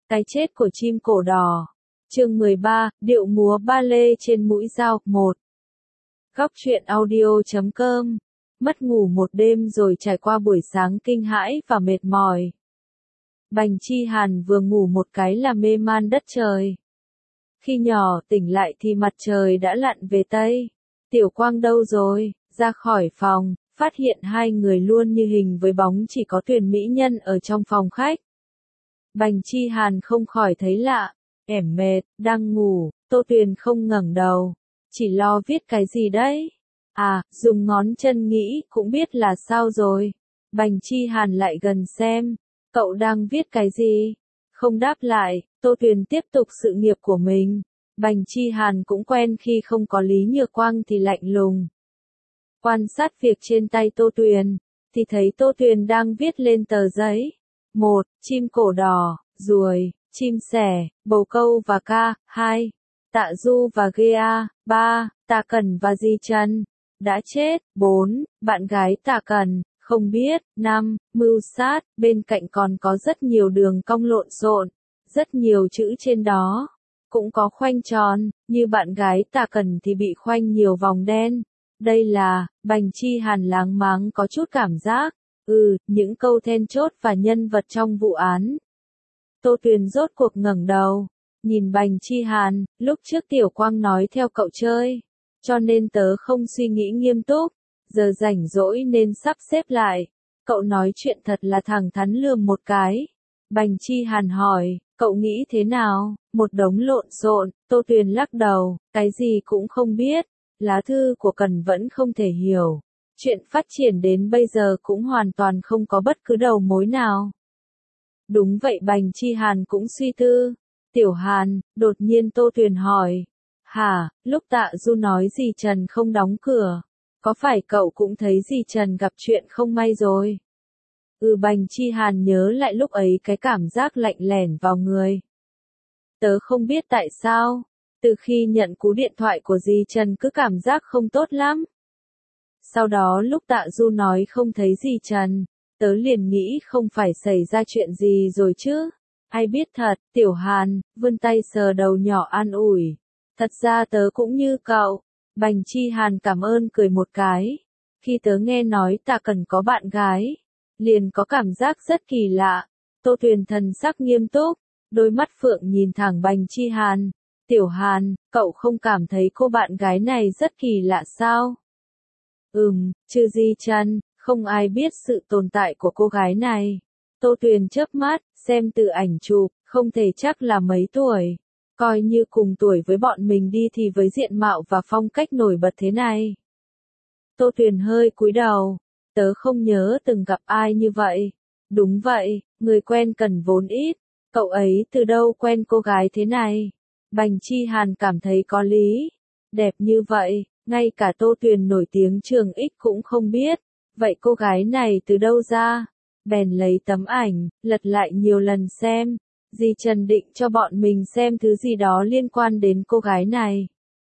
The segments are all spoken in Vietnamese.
Cái chết của chim cổ đỏ. Chương 13, điệu múa ba lê trên mũi dao. 1. Góc truyện audio.com. Mất ngủ một đêm rồi trải qua buổi sáng kinh hãi và mệt mỏi. Bành Chi Hàn vừa ngủ một cái là mê man đất trời. Khi nhỏ tỉnh lại thì mặt trời đã lặn về Tây. Tiểu Quang đâu rồi? Ra khỏi phòng, phát hiện hai người luôn như hình với bóng, chỉ có Tuyền mỹ nhân ở trong phòng khách. Bành Chi Hàn không khỏi thấy lạ, mệt, đang ngủ. Tô Tuyền không ngẩng đầu, chỉ lo viết cái gì đấy. À, dùng ngón chân nghĩ cũng biết là sao rồi. Bành Chi Hàn lại gần xem, cậu đang viết cái gì? Không đáp lại, Tô Tuyền tiếp tục sự nghiệp của mình. Bành Chi Hàn cũng quen khi không có Lý Nhược Quang thì lạnh lùng. Quan sát việc trên tay Tô Tuyền, thì thấy Tô Tuyền đang viết lên tờ giấy. 1. Chim cổ đỏ, ruồi, chim sẻ, bồ câu và ca. 2. Tạ Du và Gea. 3. Tạ Cẩn và Di Trần đã chết. 4. Bạn gái Tạ Cẩn, không biết. 5. Mưu sát, bên cạnh còn có rất nhiều đường cong lộn xộn, rất nhiều chữ trên đó. Cũng có khoanh tròn, như bạn gái Tạ Cẩn thì bị khoanh nhiều vòng đen. Đây là, Bành Chi Hàn láng máng có chút cảm giác. Những câu then chốt và nhân vật trong vụ án. Tô Tuyền rốt cuộc ngẩng đầu, nhìn Bành Chi Hàn, lúc trước Tiểu Quang nói theo cậu chơi, cho nên tớ không suy nghĩ nghiêm túc, giờ rảnh rỗi nên sắp xếp lại. Cậu nói chuyện thật là thẳng thắn lườm một cái. Bành Chi Hàn hỏi, cậu nghĩ thế nào? Một đống lộn xộn. Tô Tuyền lắc đầu, cái gì cũng không biết. Lá thư của Cần vẫn không thể hiểu. Chuyện phát triển đến bây giờ cũng hoàn toàn không có bất cứ đầu mối nào. Đúng vậy, Bành Chi Hàn cũng suy tư. Tiểu Hàn, đột nhiên Tô Tuyền hỏi. Hả, lúc Tạ Du nói Di Trần không đóng cửa, có phải cậu cũng thấy Di Trần gặp chuyện không may rồi? Bành Chi Hàn nhớ lại lúc ấy cái cảm giác lạnh lẽn vào người. Tớ không biết tại sao, từ khi nhận cú điện thoại của Di Trần cứ cảm giác không tốt lắm. Sau đó lúc Tạ Du nói không thấy Di Trần, tớ liền nghĩ không phải xảy ra chuyện gì rồi chứ. Ai biết thật. Tiểu Hàn vươn tay sờ đầu nhỏ an ủi. Thật ra tớ cũng như cậu. Bành Chi Hàn cảm ơn cười một cái. Khi tớ nghe nói Tạ Cẩn có bạn gái, liền có cảm giác rất kỳ lạ. Tô Tuyền thần sắc nghiêm túc, đôi mắt phượng nhìn thẳng Bành Chi Hàn. Tiểu Hàn, cậu không cảm thấy cô bạn gái này rất kỳ lạ sao? Trừ Di Trần, không ai biết sự tồn tại của cô gái này. Tô Tuyền chớp mắt, xem từ ảnh chụp, không thể chắc là mấy tuổi. Coi như cùng tuổi với bọn mình đi thì với diện mạo và phong cách nổi bật thế này. Tô Tuyền hơi cúi đầu, tớ không nhớ từng gặp ai như vậy. Đúng vậy, người quen cần vốn ít. Cậu ấy từ đâu quen cô gái thế này? Bành Chi Hàn cảm thấy có lý. Đẹp như vậy, ngay cả Tô Tuyền nổi tiếng trường X cũng không biết. Vậy cô gái này từ đâu ra? Bèn lấy tấm ảnh, lật lại nhiều lần xem. Di Trần định cho bọn mình xem thứ gì đó liên quan đến cô gái này.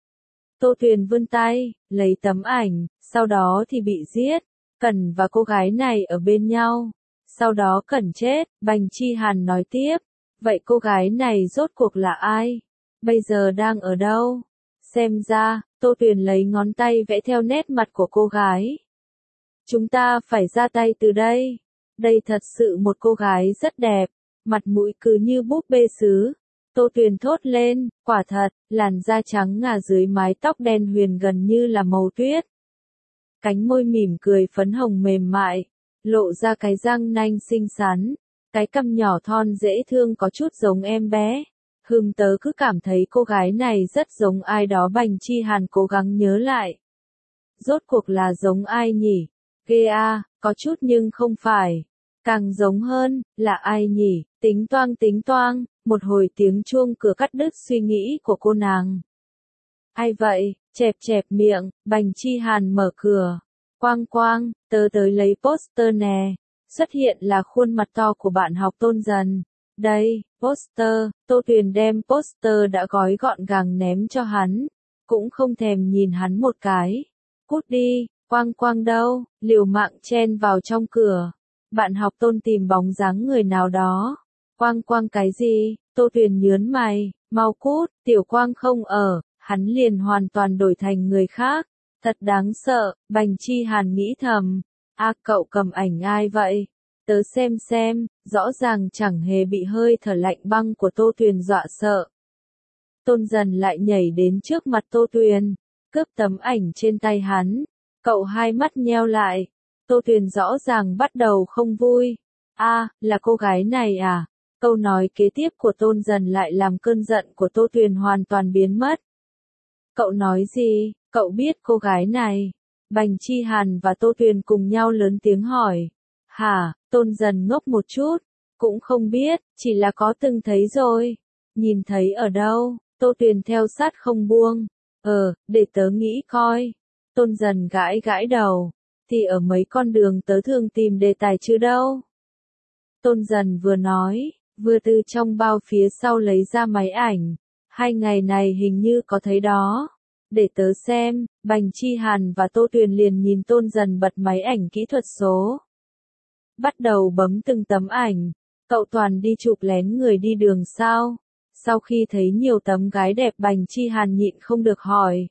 Tô Tuyền vươn tay, lấy tấm ảnh, sau đó thì bị giết. Cẩn và cô gái này ở bên nhau. Sau đó Cẩn chết. Bành Chi Hàn nói tiếp. Vậy cô gái này rốt cuộc là ai? Bây giờ đang ở đâu? Xem ra, Tô Tuyền lấy ngón tay vẽ theo nét mặt của cô gái. Chúng ta phải ra tay từ đây. Đây thật sự một cô gái rất đẹp, mặt mũi cứ như búp bê sứ. Tô Tuyền thốt lên, quả thật, làn da trắng ngà dưới mái tóc đen huyền gần như là màu tuyết. Cánh môi mỉm cười phấn hồng mềm mại, lộ ra cái răng nanh xinh xắn, cái cằm nhỏ thon dễ thương có chút giống em bé. Tớ cứ cảm thấy cô gái này rất giống ai đó. Bành Chi Hàn cố gắng nhớ lại. Rốt cuộc là giống ai nhỉ? Gea, có chút nhưng không phải. Càng giống hơn, là ai nhỉ? Tính toang, một hồi tiếng chuông cửa cắt đứt suy nghĩ của cô nàng. Ai vậy? Chẹp miệng, Bành Chi Hàn mở cửa. Quang, tớ tới lấy poster nè. Xuất hiện là khuôn mặt to của bạn học Tôn Dần. Đây, poster. Tô Tuyền đem poster đã gói gọn gàng ném cho hắn, cũng không thèm nhìn hắn một cái. Cút đi. Quang đâu? Liều mạng chen vào trong cửa. Bạn học Tôn tìm bóng dáng người nào đó. Quang Quang cái gì? Tô Tuyền nhớn mày, mau cút, Tiểu Quang không ở, hắn liền hoàn toàn đổi thành người khác. Thật đáng sợ, Bành Chi Hàn nghĩ thầm. Cậu cầm ảnh ai vậy? Tớ xem, rõ ràng chẳng hề bị hơi thở lạnh băng của Tô Tuyền dọa sợ. Tôn Dần lại nhảy đến trước mặt Tô Tuyền, cướp tấm ảnh trên tay hắn. Cậu hai mắt nheo lại. Tô Tuyền rõ ràng bắt đầu không vui. Là cô gái này à? Câu nói kế tiếp của Tôn Dần lại làm cơn giận của Tô Tuyền hoàn toàn biến mất. Cậu nói gì? Cậu biết cô gái này? Bành Chi Hàn và Tô Tuyền cùng nhau lớn tiếng hỏi. Hả? Tôn Dần ngốc một chút. Cũng không biết, chỉ là có từng thấy rồi. Nhìn thấy ở đâu? Tô Tuyền theo sát không buông. Để tớ nghĩ coi. Tôn Dần gãi gãi đầu. Thì ở mấy con đường tớ thường tìm đề tài chứ đâu. Tôn Dần vừa nói, vừa từ trong bao phía sau lấy ra máy ảnh. 2 ngày này hình như có thấy đó. Để tớ xem. Bành Chi Hàn và Tô Tuyền liền nhìn Tôn Dần bật máy ảnh kỹ thuật số. Bắt đầu bấm từng tấm ảnh. Cậu toàn đi chụp lén người đi đường sao? Sau khi thấy nhiều tấm gái đẹp Bành Chi Hàn nhịn không được hỏi.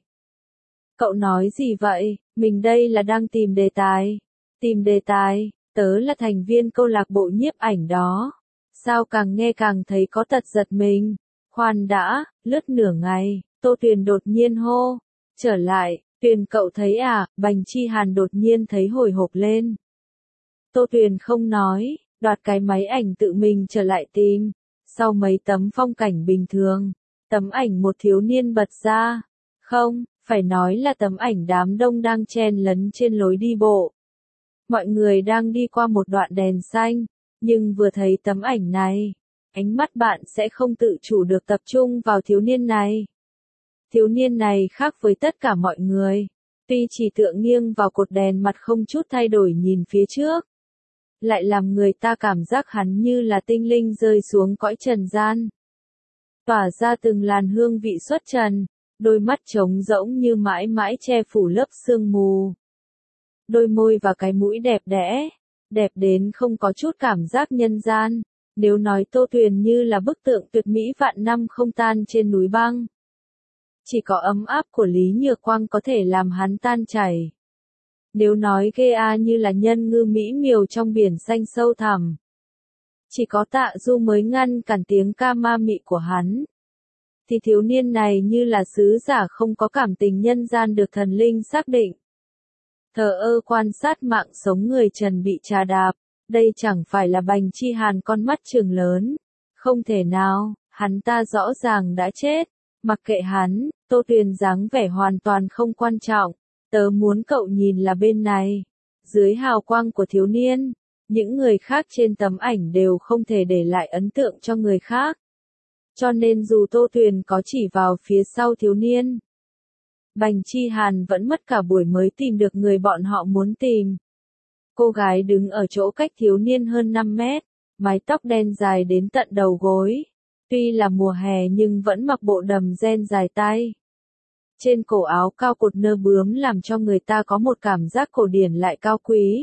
Cậu nói gì vậy? Mình đây là đang tìm đề tài. Tìm đề tài? Tớ là thành viên câu lạc bộ nhiếp ảnh đó. Sao càng nghe càng thấy có tật giật mình. Khoan đã, lướt nửa ngày, Tô Tuyền đột nhiên hô. Trở lại, Tuyền cậu thấy à? Bành Chi Hàn đột nhiên thấy hồi hộp lên. Tô Tuyền không nói, đoạt cái máy ảnh tự mình trở lại tìm. Sau mấy tấm phong cảnh bình thường, tấm ảnh một thiếu niên bật ra. Không, phải nói là tấm ảnh đám đông đang chen lấn trên lối đi bộ. Mọi người đang đi qua một đoạn đèn xanh, nhưng vừa thấy tấm ảnh này, ánh mắt bạn sẽ không tự chủ được tập trung vào thiếu niên này. Thiếu niên này khác với tất cả mọi người, tuy chỉ tựa nghiêng vào cột đèn mặt không chút thay đổi nhìn phía trước, lại làm người ta cảm giác hắn như là tinh linh rơi xuống cõi trần gian. Tỏa ra từng làn hương vị xuất trần, đôi mắt trống rỗng như mãi mãi che phủ lớp sương mù. Đôi môi và cái mũi đẹp đẽ, đẹp đến không có chút cảm giác nhân gian. Nếu nói Tô Tuyền như là bức tượng tuyệt mỹ vạn năm không tan trên núi băng, chỉ có ấm áp của Lý Nhược Quang có thể làm hắn tan chảy. Nếu nói ghê như là nhân ngư mỹ miều trong biển xanh sâu thẳm, chỉ có Tạ Du mới ngăn cản tiếng ca ma mị của hắn. Thì thiếu niên này như là sứ giả không có cảm tình nhân gian được thần linh xác định. Thờ ơ quan sát mạng sống người trần bị trà đạp, đây chẳng phải là Bành Chi Hàn con mắt trừng lớn. Không thể nào, hắn ta rõ ràng đã chết. Mặc kệ hắn, Tô Tuyền dáng vẻ hoàn toàn không quan trọng. Tớ muốn cậu nhìn là bên này. Dưới hào quang của thiếu niên, những người khác trên tấm ảnh đều không thể để lại ấn tượng cho người khác. Cho nên dù Tô Tuyền có chỉ vào phía sau thiếu niên, Bành Chi Hàn vẫn mất cả buổi mới tìm được người bọn họ muốn tìm. Cô gái đứng ở chỗ cách thiếu niên hơn 5 mét, mái tóc đen dài đến tận đầu gối. Tuy là mùa hè nhưng vẫn mặc bộ đầm ren dài tay. Trên cổ áo cao cột nơ bướm làm cho người ta có một cảm giác cổ điển lại cao quý.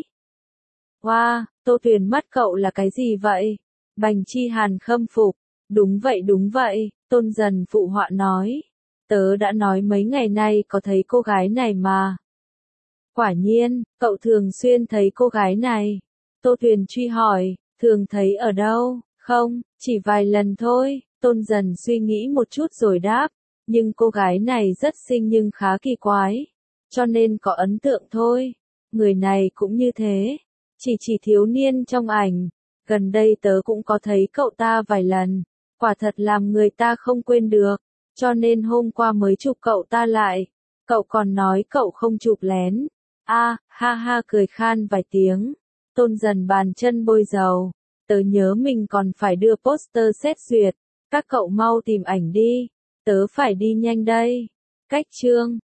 Wow, Tô Tuyền mắt cậu là cái gì vậy? Bành Chi Hàn khâm phục. Đúng vậy, Tôn Dần phụ họa nói. Tớ đã nói mấy ngày nay có thấy cô gái này mà. Quả nhiên, cậu thường xuyên thấy cô gái này. Tô Tuyền truy hỏi, thường thấy ở đâu? Không, chỉ vài lần thôi. Tôn Dần suy nghĩ một chút rồi đáp. Nhưng cô gái này rất xinh nhưng khá kỳ quái. Cho nên có ấn tượng thôi. Người này cũng như thế. Chỉ thiếu niên trong ảnh. Gần đây tớ cũng có thấy cậu ta vài lần. Quả thật làm người ta không quên được. Cho nên hôm qua mới chụp cậu ta lại. Cậu còn nói cậu không chụp lén. Ha ha cười khan vài tiếng. Tôn Dần bàn chân bôi dầu. Tớ nhớ mình còn phải đưa poster xét duyệt. Các cậu mau tìm ảnh đi. Tớ phải đi nhanh đây. Cách chương